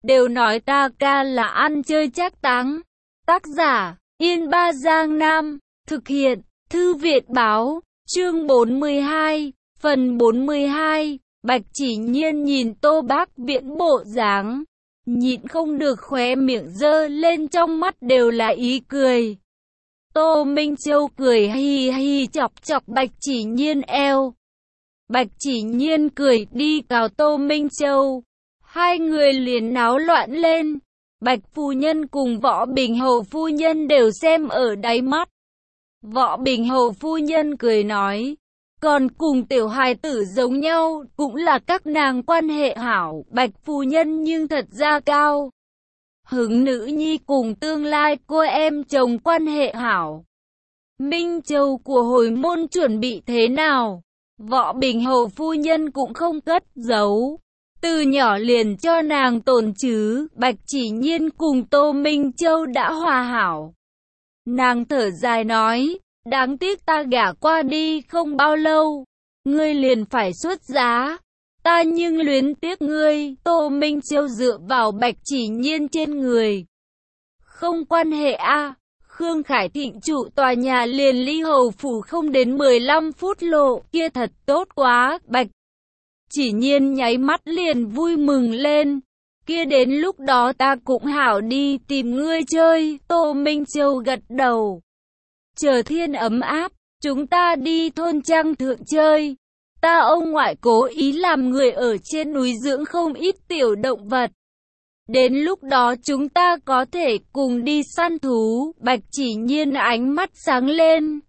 đều nói ta ca là ăn chơi trác táng. Tác giả, Yên Ba Giang Nam, thực hiện, Thư viện báo, chương 42, phần 42, Bạch Chỉ Nhiên nhìn Tô Bác Viễn bộ dáng, nhịn không được khóe miệng giơ lên, trong mắt đều là ý cười. Tô Minh Châu cười hi hi chọc chọc Bạch Chỉ Nhiên eo. Bạch Chỉ Nhiên cười đi cào Tô Minh Châu. Hai người liền náo loạn lên. Bạch phu nhân cùng Võ Bình Hầu phu nhân đều xem ở đáy mắt. Võ Bình Hầu phu nhân cười nói, còn cùng tiểu hài tử giống nhau, cũng là các nàng quan hệ hảo. Bạch phu nhân nhưng thật ra cao hứng nữ nhi cùng tương lai cô em chồng quan hệ hảo. Minh Châu của hồi môn chuẩn bị thế nào? Võ Bình Hầu phu nhân cũng không cất giấu, từ nhỏ liền cho nàng tồn chứ. Bạch Chỉ Nhiên cùng Tô Minh Châu đã hòa hảo. Nàng thở dài nói, đáng tiếc ta gả qua đi không bao lâu, ngươi liền phải xuất giá. Ta nhưng luyến tiếc ngươi. Tô Minh Châu dựa vào Bạch Chỉ Nhiên trên người. Không quan hệ a. Khương Khải Thịnh trụ tòa nhà liền ly hầu phủ không đến 15 phút lộ, kia thật tốt quá. Bạch Chỉ Nhiên nháy mắt liền vui mừng lên. Kia đến lúc đó ta cũng hảo đi tìm ngươi chơi. Tô Minh Châu gật đầu. Chờ thiên ấm áp, chúng ta đi thôn trang thượng chơi. Ta ông ngoại cố ý làm người ở trên núi dưỡng không ít tiểu động vật. Đến lúc đó chúng ta có thể cùng đi săn thú. Bạch Chỉ Nhiên ánh mắt sáng lên,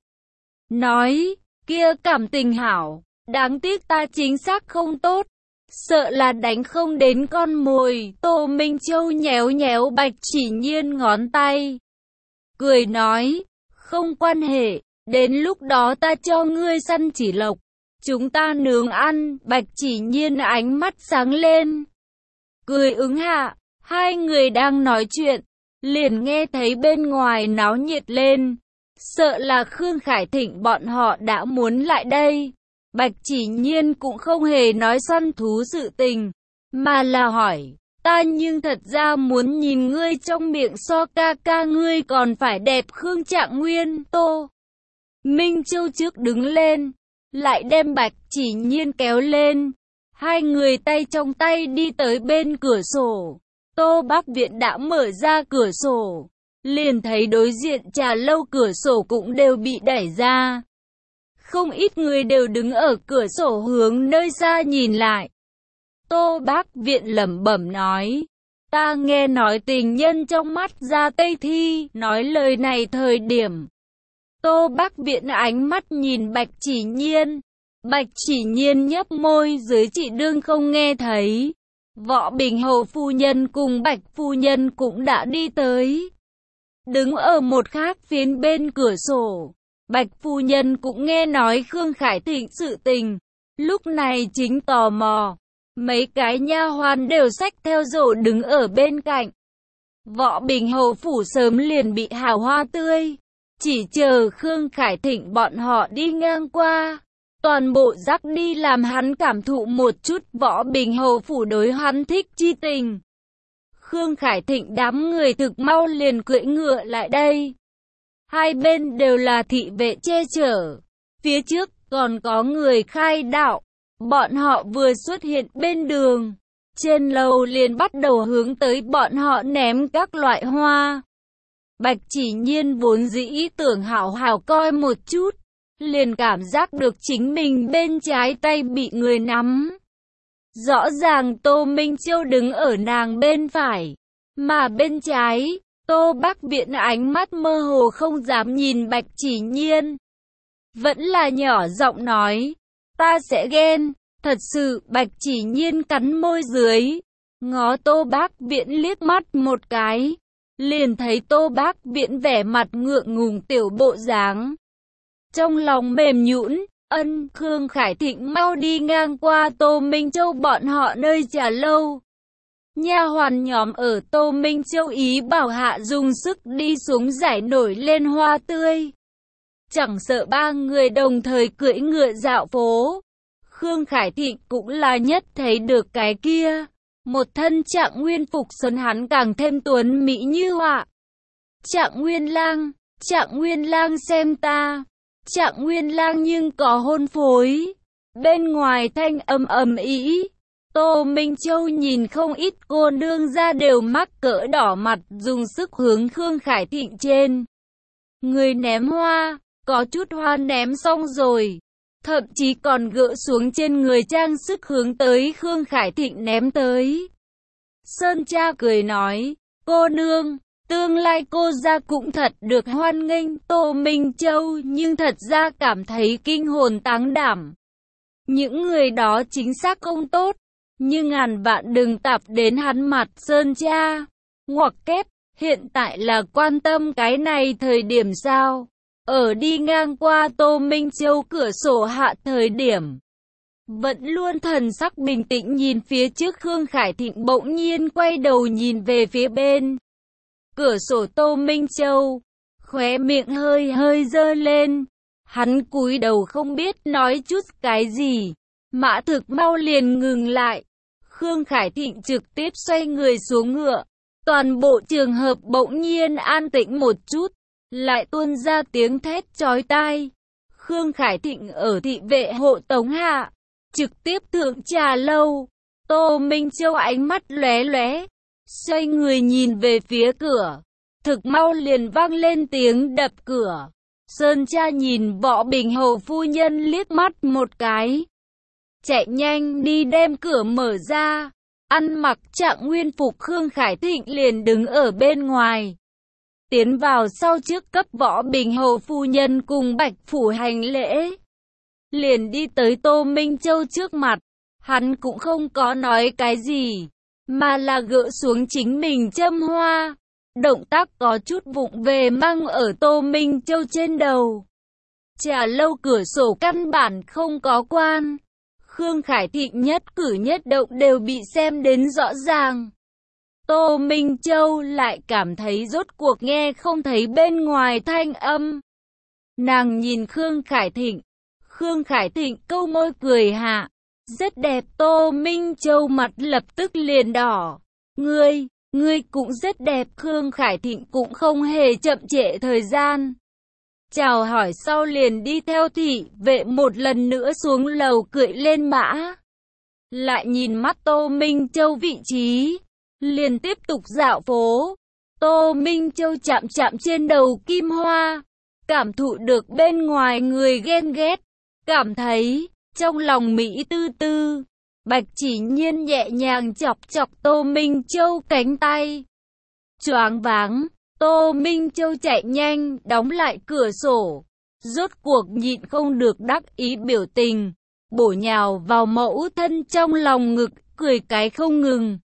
nói, kia cảm tình hảo, đáng tiếc ta chính xác không tốt, sợ là đánh không đến con mồi. Tô Minh Châu nhéo nhéo Bạch Chỉ Nhiên ngón tay, cười nói, không quan hệ, đến lúc đó ta cho ngươi săn chỉ lộc, chúng ta nướng ăn. Bạch Chỉ Nhiên ánh mắt sáng lên, cười ứng hạ. Hai người đang nói chuyện, liền nghe thấy bên ngoài náo nhiệt lên. Sợ là Khương Khải Thịnh bọn họ đã muốn lại đây. Bạch Chỉ Nhiên cũng không hề nói săn thú sự tình, mà là hỏi, ta nhưng thật ra muốn nhìn ngươi trong miệng so ca ca ngươi còn phải đẹp. Khương Trạng Nguyên, Tô Minh Châu trước đứng lên, lại đem Bạch Chỉ Nhiên kéo lên. Hai người tay trong tay đi tới bên cửa sổ. Tô Bác Viễn đã mở ra cửa sổ, liền thấy đối diện trà lâu cửa sổ cũng đều bị đẩy ra. Không ít người đều đứng ở cửa sổ hướng nơi xa nhìn lại. Tô Bác Viễn lẩm bẩm nói, ta nghe nói tình nhân trong mắt ra Tây Thi. Nói lời này thời điểm, Tô Bác Viễn ánh mắt nhìn Bạch Chỉ Nhiên. Bạch Chỉ Nhiên nhấp môi dưới, chỉ đương không nghe thấy. Võ Bình Hầu phu nhân cùng Bạch phu nhân cũng đã đi tới, đứng ở một khác phiến bên cửa sổ. Bạch phu nhân cũng nghe nói Khương Khải Thịnh sự tình, lúc này chính tò mò. Mấy cái nha hoàn đều xách theo rổ đứng ở bên cạnh. Võ Bình Hầu phủ sớm liền bị hào hoa tươi, chỉ chờ Khương Khải Thịnh bọn họ đi ngang qua, toàn bộ dắt đi làm hắn cảm thụ một chút Võ Bình Hầu phủ đối hắn thích chi tình. Khương Khải Thịnh đám người thực mau liền cưỡi ngựa lại đây. Hai bên đều là thị vệ che chở, phía trước còn có người khai đạo. Bọn họ vừa xuất hiện bên đường, trên lầu liền bắt đầu hướng tới bọn họ ném các loại hoa. Bạch Chỉ Nhiên vốn dĩ tưởng hảo hảo coi một chút, liền cảm giác được chính mình bên trái tay bị người nắm. Rõ ràng Tô Minh Châu đứng ở nàng bên phải, mà bên trái, Tô Bác Viễn ánh mắt mơ hồ không dám nhìn Bạch Chỉ Nhiên. Vẫn là nhỏ giọng nói, ta sẽ ghen. Thật sự. Bạch Chỉ Nhiên cắn môi dưới, ngó Tô Bác Viễn liếc mắt một cái, liền thấy Tô Bác Viễn vẻ mặt ngượng ngùng tiểu bộ dáng. Trong lòng mềm nhũn, Khương Khải Thịnh mau đi ngang qua Tô Minh Châu bọn họ nơi trà lâu. Nha hoàn nhóm ở Tô Minh Châu ý bảo hạ dùng sức đi xuống giải nổi lên hoa tươi. Chẳng sợ ba người đồng thời cưỡi ngựa dạo phố. Khương Khải Thịnh cũng là nhất thấy được cái kia. Một thân Trạng Nguyên phục xuân hắn càng thêm tuấn mỹ như họa. Trạng Nguyên Lang xem ta. Trạng Nguyên Lang nhưng có hôn phối. Bên ngoài thanh âm ầm ĩ. Tô Minh Châu nhìn không ít cô nương ra đều mắc cỡ đỏ mặt, dùng sức hướng Khương Khải Thịnh trên người ném hoa, có chút hoa ném xong rồi, thậm chí còn gỡ xuống trên người trang sức hướng tới Khương Khải Thịnh ném tới. Sơn Cha cười nói, cô nương, tương lai cô ra cũng thật được hoan nghênh. Tô Minh Châu nhưng thật ra cảm thấy kinh hồn táng đảm. Những người đó chính xác không tốt, nhưng ngàn vạn đừng tạp đến hắn mặt. Sơn Cha ngoặc kép, hiện tại là quan tâm cái này thời điểm sao? Ở đi ngang qua Tô Minh Châu cửa sổ hạ thời điểm, vẫn luôn thần sắc bình tĩnh nhìn phía trước Khương Khải Thịnh bỗng nhiên quay đầu nhìn về phía bên cửa sổ. Tô Minh Châu khóe miệng hơi hơi giơ lên, hắn cúi đầu không biết nói chút cái gì, mã thực mau liền ngừng lại. Khương Khải Thịnh trực tiếp xoay người xuống ngựa, toàn bộ trường hợp bỗng nhiên an tĩnh một chút, lại tuôn ra tiếng thét chói tai. Khương Khải Thịnh ở thị vệ hộ tống hạ, trực tiếp thượng trà lâu. Tô Minh Châu ánh mắt lóe lóe, xoay người nhìn về phía cửa, thực mau liền vang lên tiếng đập cửa. Sơn Cha nhìn Võ Bình hầu phu nhân liếc mắt một cái, chạy nhanh đi đem cửa mở ra. Ăn mặc Trạng Nguyên phục Khương Khải Thịnh liền đứng ở bên ngoài, tiến vào sau trước cấp Võ Bình hầu phu nhân cùng Bạch Phủ hành lễ, liền đi tới Tô Minh Châu trước mặt. Hắn cũng không có nói cái gì, mà là gỡ xuống chính mình châm hoa, động tác có chút vụng về mang ở Tô Minh Châu trên đầu. Trà lâu cửa sổ căn bản không có quan, Khương Khải Thịnh nhất cử nhất động đều bị xem đến rõ ràng. Tô Minh Châu lại cảm thấy rốt cuộc nghe không thấy bên ngoài thanh âm. Nàng nhìn Khương Khải Thịnh, Khương Khải Thịnh câu môi cười hạ, rất đẹp. Tô Minh Châu mặt lập tức liền đỏ. Ngươi cũng rất đẹp. Khương Khải Thịnh cũng không hề chậm trễ thời gian, chào hỏi sau liền đi theo thị vệ một lần nữa xuống lầu cưỡi lên mã. Lại nhìn mắt Tô Minh Châu vị trí, liền tiếp tục dạo phố. Tô Minh Châu chạm chạm trên đầu kim hoa, cảm thụ được bên ngoài người ghen ghét, cảm thấy trong lòng mỹ tư tư. Bạch Chỉ Nhiên nhẹ nhàng chọc chọc Tô Minh Châu cánh tay. Choáng váng, Tô Minh Châu chạy nhanh đóng lại cửa sổ, rốt cuộc nhịn không được đắc ý biểu tình, bổ nhào vào mẫu thân trong lòng ngực, cười cái không ngừng.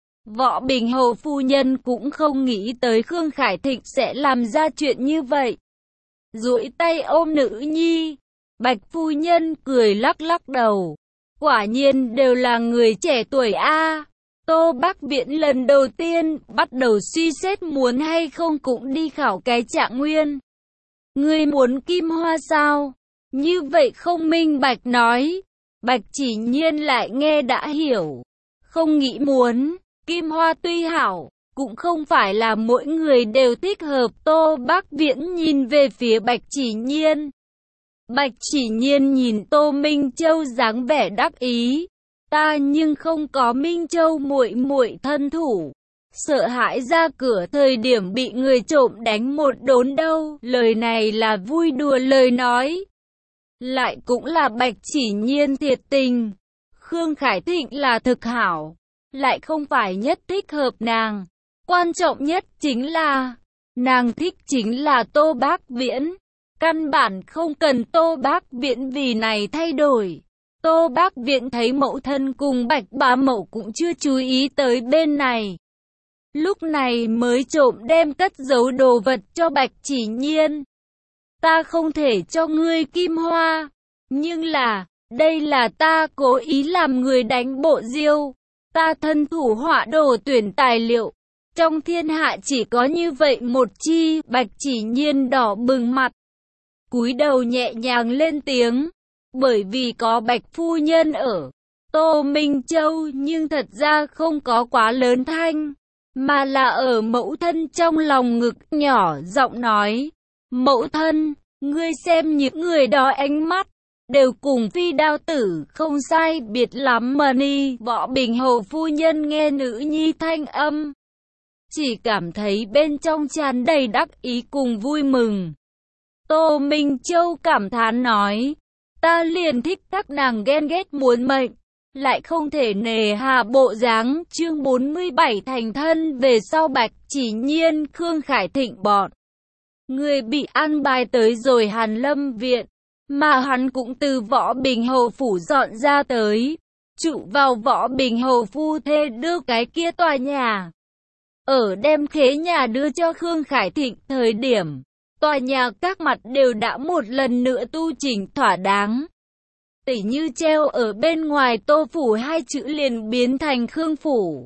Võ Bình hầu phu nhân cũng không nghĩ tới Khương Khải Thịnh sẽ làm ra chuyện như vậy, duỗi tay ôm nữ nhi. Bạch phu nhân cười lắc lắc đầu, quả nhiên đều là người trẻ tuổi a. Tô Bắc Viễn lần đầu tiên bắt đầu suy xét muốn hay không cũng đi khảo cái Trạng Nguyên. Ngươi muốn kim hoa sao? Như vậy không minh bạch nói. Bạch Chỉ Nhiên lại nghe đã hiểu, không nghĩ muốn. Kim hoa tuy hảo, cũng không phải là mỗi người đều thích hợp. Tô Bắc Viễn nhìn về phía Bạch Chỉ Nhiên. Bạch Chỉ Nhiên nhìn Tô Minh Châu dáng vẻ đắc ý, ta nhưng không có Minh Châu muội muội thân thủ, sợ hãi ra cửa thời điểm bị người trộm đánh một đốn đâu. Lời này là vui đùa lời nói, lại cũng là Bạch Chỉ Nhiên thiệt tình. Khương Khải Thịnh là thực hảo, lại không phải nhất thích hợp nàng. Quan trọng nhất chính là, nàng thích chính là Tô Bắc Viễn. Căn bản không cần Tô Bắc Viễn vì này thay đổi. Tô Bắc Viễn thấy mẫu thân cùng Bạch bá mẫu cũng chưa chú ý tới bên này, lúc này mới trộm đem cất giấu đồ vật cho Bạch Chỉ Nhiên. Ta không thể cho ngươi kim hoa, nhưng là, đây là ta cố ý làm người đánh bộ diêu. Ta thân thủ họa đồ tuyển tài liệu, trong thiên hạ chỉ có như vậy một chi. Bạch Chỉ Nhiên đỏ bừng mặt, cúi đầu nhẹ nhàng lên tiếng, bởi vì có Bạch phu nhân ở, Tô Minh Châu nhưng thật ra không có quá lớn thanh, mà là ở mẫu thân trong lòng ngực nhỏ giọng nói. Mẫu thân, ngươi xem những người đó ánh mắt, đều cùng Phi Đao Tử không sai biệt lắm mà ni. Võ Bình Hầu phu nhân nghe nữ nhi thanh âm, chỉ cảm thấy bên trong tràn đầy đắc ý cùng vui mừng. Tô Minh Châu cảm thán nói, ta liền thích các nàng ghen ghét muốn mệnh, lại không thể nề hà bộ dáng. Chương 47 thành thân về sau Bạch Chỉ Nhiên, Khương Khải Thịnh bọn người bị an bài tới rồi Hàn Lâm viện, mà hắn cũng từ Võ Bình Hầu phủ dọn ra tới, trụ vào Võ Bình Hầu phu thê đưa cái kia tòa nhà. Ở đem khế nhà đưa cho Khương Khải Thịnh thời điểm, tòa nhà các mặt đều đã một lần nữa tu chỉnh thỏa đáng. Tỉ như treo ở bên ngoài Tô phủ hai chữ liền biến thành Khương phủ.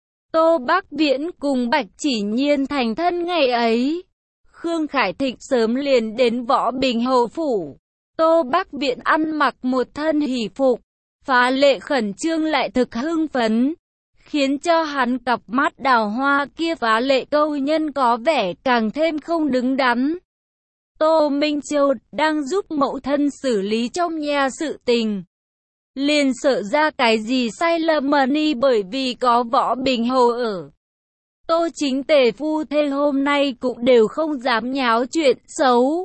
Tô Bắc Viễn cùng Bạch Chỉ Nhiên thành thân ngày ấy, Khương Khải Thịnh sớm liền đến Võ Bình Hầu phủ. Tô Bắc Viễn ăn mặc một thân hỷ phục, phá lệ khẩn trương lại thực hưng phấn, khiến cho hắn cặp mắt đào hoa kia phá lệ câu nhân có vẻ càng thêm không đứng đắn. Tô Minh Châu đang giúp mẫu thân xử lý trong nhà sự tình, liền sợ ra cái gì sai lầm mà ni, bởi vì có Võ Bình Hầu ở. Tô Chính Tề phu thê hôm nay cũng đều không dám nháo chuyện xấu,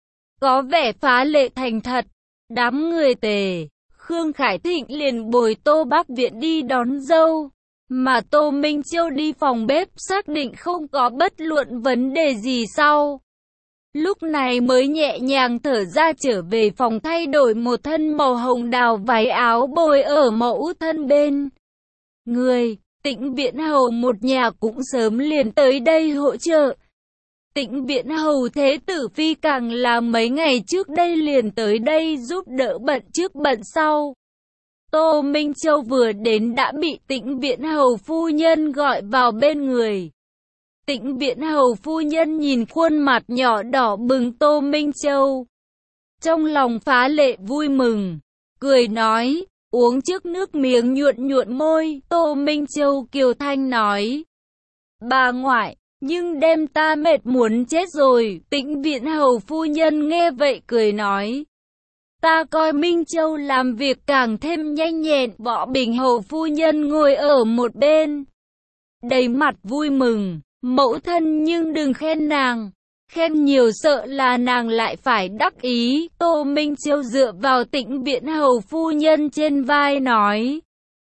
có vẻ phá lệ thành thật. Đám người Tề, Khương Khải Thịnh liền bồi Tô Bắc Viễn đi đón dâu, mà Tô Minh Châu đi phòng bếp xác định không có bất luận vấn đề gì sau. Lúc này mới nhẹ nhàng thở ra trở về phòng thay đổi một thân màu hồng đào váy áo bồi ở mẫu thân bên người. Tĩnh Viễn Hầu một nhà cũng sớm liền tới đây hỗ trợ. Tĩnh Viễn Hầu thế tử phi càng là mấy ngày trước đây liền tới đây giúp đỡ bận trước bận sau. Tô Minh Châu vừa đến đã bị Tĩnh Viễn Hầu phu nhân gọi vào bên người. Tĩnh Viễn Hầu phu nhân nhìn khuôn mặt nhỏ đỏ bừng Tô Minh Châu, trong lòng phá lệ vui mừng, cười nói, uống trước nước miếng nhuận nhuận môi. Tô Minh Châu kiều thanh nói, bà ngoại, nhưng đem ta mệt muốn chết rồi. Tĩnh Viễn Hầu phu nhân nghe vậy cười nói, ta coi Minh Châu làm việc càng thêm nhanh nhẹn. Võ Bình Hầu phu nhân ngồi ở một bên, đầy mặt vui mừng, mẫu thân nhưng đừng khen nàng, khen nhiều sợ là nàng lại phải đắc ý. Tô Minh Châu dựa vào Tĩnh Viễn Hầu phu nhân trên vai nói,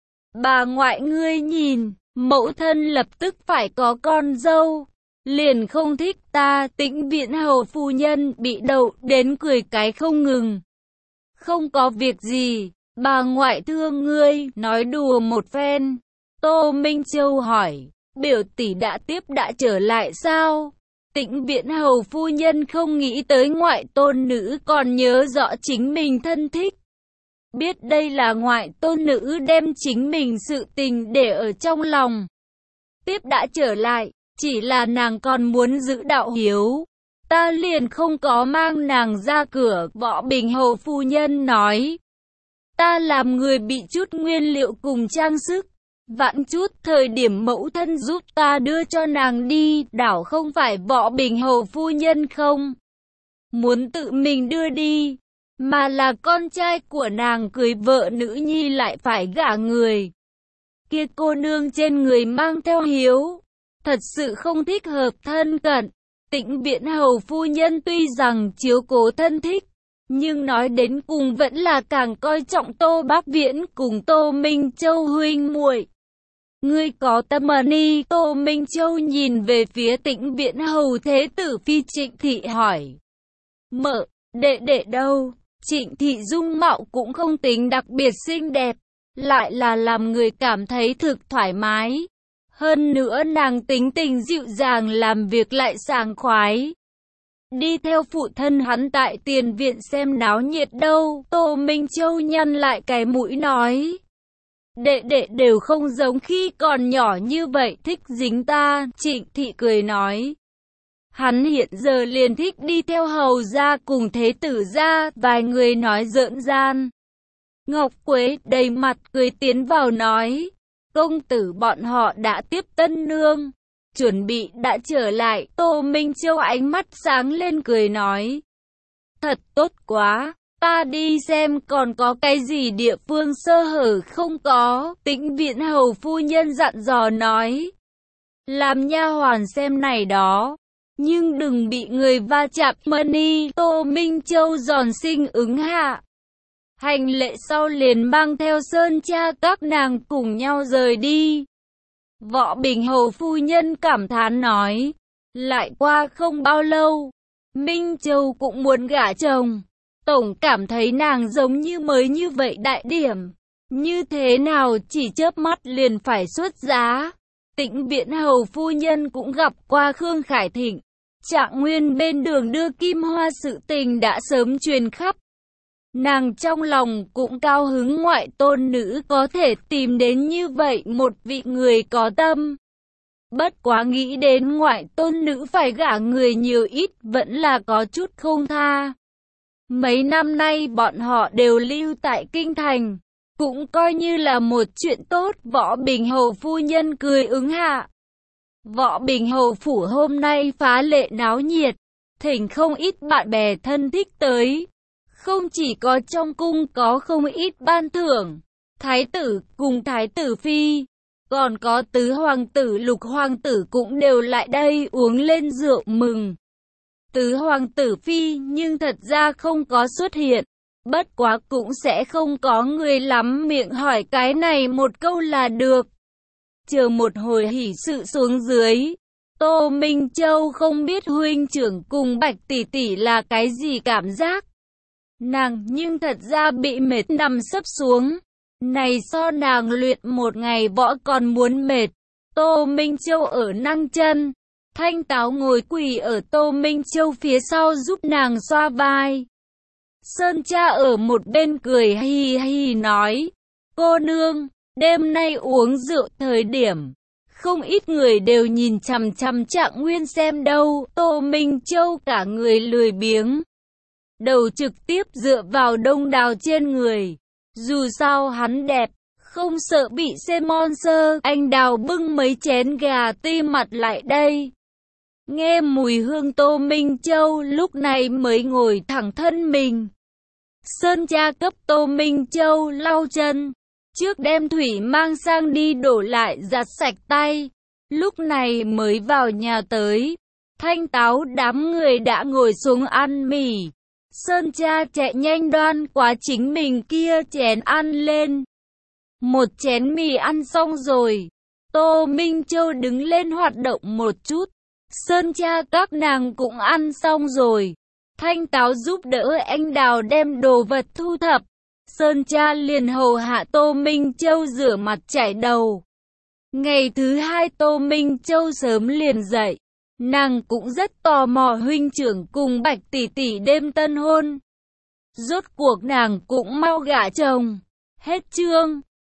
bà ngoại ngươi nhìn, mẫu thân lập tức phải có con dâu, liền không thích ta. Tĩnh Viễn Hầu phu nhân bị đậu đến cười cái không ngừng. Không có việc gì, bà ngoại thương ngươi, nói đùa một phen. Tô Minh Châu hỏi, biểu tỷ đã trở lại sao? Tĩnh Viễn Hầu phu nhân không nghĩ tới ngoại tôn nữ còn nhớ rõ chính mình thân thích. Biết đây là ngoại tôn nữ đem chính mình sự tình để ở trong lòng. Đã trở lại, chỉ là nàng còn muốn giữ đạo hiếu, ta liền không có mang nàng ra cửa. Võ Bình Hầu phu nhân nói, ta làm người bị chút nguyên liệu cùng trang sức, vãn chút thời điểm mẫu thân giúp ta đưa cho nàng đi. Đảo không phải Võ Bình Hầu phu nhân không muốn tự mình đưa đi, mà là con trai của nàng cưới vợ nữ nhi lại phải gả người. Kia cô nương trên người mang theo hiếu, thật sự không thích hợp thân cận. Tĩnh Viễn Hầu phu nhân tuy rằng chiếu cố thân thích, nhưng nói đến cùng vẫn là càng coi trọng Tô Bắc Viễn cùng Tô Minh Châu huynh muội. Ngươi có tâm mà ni? Tô Minh Châu nhìn về phía Tĩnh Viễn Hầu thế tử phi Trịnh Thị hỏi, mợ, đệ đệ đâu? Trịnh Thị dung mạo cũng không tính đặc biệt xinh đẹp, lại là làm người cảm thấy thực thoải mái. Hơn nữa nàng tính tình dịu dàng, làm việc lại sảng khoái. Đi theo phụ thân hắn tại tiền viện xem náo nhiệt đâu. Tô Minh Châu nhăn lại cái mũi nói, đệ đệ đều không giống khi còn nhỏ như vậy thích dính ta. Trịnh Thị cười nói, hắn hiện giờ liền thích đi theo hầu gia cùng thế tử gia, vài người nói giỡn gian. Ngọc Quế đầy mặt cười tiến vào nói, công tử bọn họ đã tiếp tân nương, chuẩn bị đã trở lại. Tô Minh Châu ánh mắt sáng lên cười nói, thật tốt quá, ta đi xem còn có cái gì địa phương sơ hở không có. Tĩnh Viễn hầu phu nhân dặn dò nói, làm nha hoàn xem này đó, nhưng đừng bị người va chạm. Mani. Tô Minh Châu giòn xinh ứng hạ. Hành lễ sau liền mang theo Sơn Cha các nàng cùng nhau rời đi. Võ Bình hầu phu nhân cảm thán nói, lại qua không bao lâu, Minh Châu cũng muốn gả chồng. Tổng cảm thấy nàng giống như mới như vậy đại điểm, như thế nào chỉ chớp mắt liền phải xuất giá. Tĩnh Viễn hầu phu nhân cũng gặp qua Khương Khải Thịnh. Trạng Nguyên bên đường đưa kim hoa sự tình đã sớm truyền khắp. Nàng trong lòng cũng cao hứng ngoại tôn nữ có thể tìm đến như vậy một vị người có tâm. Bất quá nghĩ đến ngoại tôn nữ phải gả người nhiều ít vẫn là có chút không tha. Mấy năm nay bọn họ đều lưu tại kinh thành, cũng coi như là một chuyện tốt. Võ Bình hầu phu nhân cười ứng hạ. Võ Bình hầu phủ hôm nay phá lệ náo nhiệt, thỉnh không ít bạn bè thân thích tới. Không chỉ có trong cung có không ít ban thưởng, thái tử cùng thái tử phi, còn có tứ hoàng tử lục hoàng tử cũng đều lại đây uống lên rượu mừng. Tứ hoàng tử phi nhưng thật ra không có xuất hiện, bất quá cũng sẽ không có người lắm miệng hỏi cái này một câu là được. Chờ một hồi hỷ sự xuống dưới, Tô Minh Châu không biết huynh trưởng cùng Bạch tỷ tỷ là cái gì cảm giác. Nàng nhưng thật ra bị mệt nằm sấp xuống. Này so nàng luyện một ngày võ còn muốn mệt. Tô Minh Châu ở nâng chân. Thanh Táo ngồi quỳ ở Tô Minh Châu phía sau giúp nàng xoa vai. Sơn Cha ở một bên cười hi hi nói, cô nương, đêm nay uống rượu thời điểm, không ít người đều nhìn chằm chằm Trạng Nguyên xem đâu. Tô Minh Châu cả người lười biếng, đầu trực tiếp dựa vào Đông Đào trên người. Dù sao hắn đẹp, không sợ bị xem monster. Anh Đào bưng mấy chén gà ti mặt lại đây. Nghe mùi hương Tô Minh Châu lúc này mới ngồi thẳng thân mình. Sơn Cha cấp Tô Minh Châu lau chân, trước đem thủy mang sang đi đổ lại giặt sạch tay. Lúc này mới vào nhà tới. Thanh Táo đám người đã ngồi xuống ăn mì. Sơn Cha chạy nhanh đoan quá chính mình kia chén ăn lên. Một chén mì ăn xong rồi, Tô Minh Châu đứng lên hoạt động một chút. Sơn Cha các nàng cũng ăn xong rồi. Thanh Táo giúp đỡ anh Đào đem đồ vật thu thập. Sơn Cha liền hầu hạ Tô Minh Châu rửa mặt chải đầu. Ngày thứ hai Tô Minh Châu sớm liền dậy. Nàng cũng rất tò mò huynh trưởng cùng Bạch tỷ tỷ đêm tân hôn. Rốt cuộc nàng cũng mau gả chồng. Hết chương.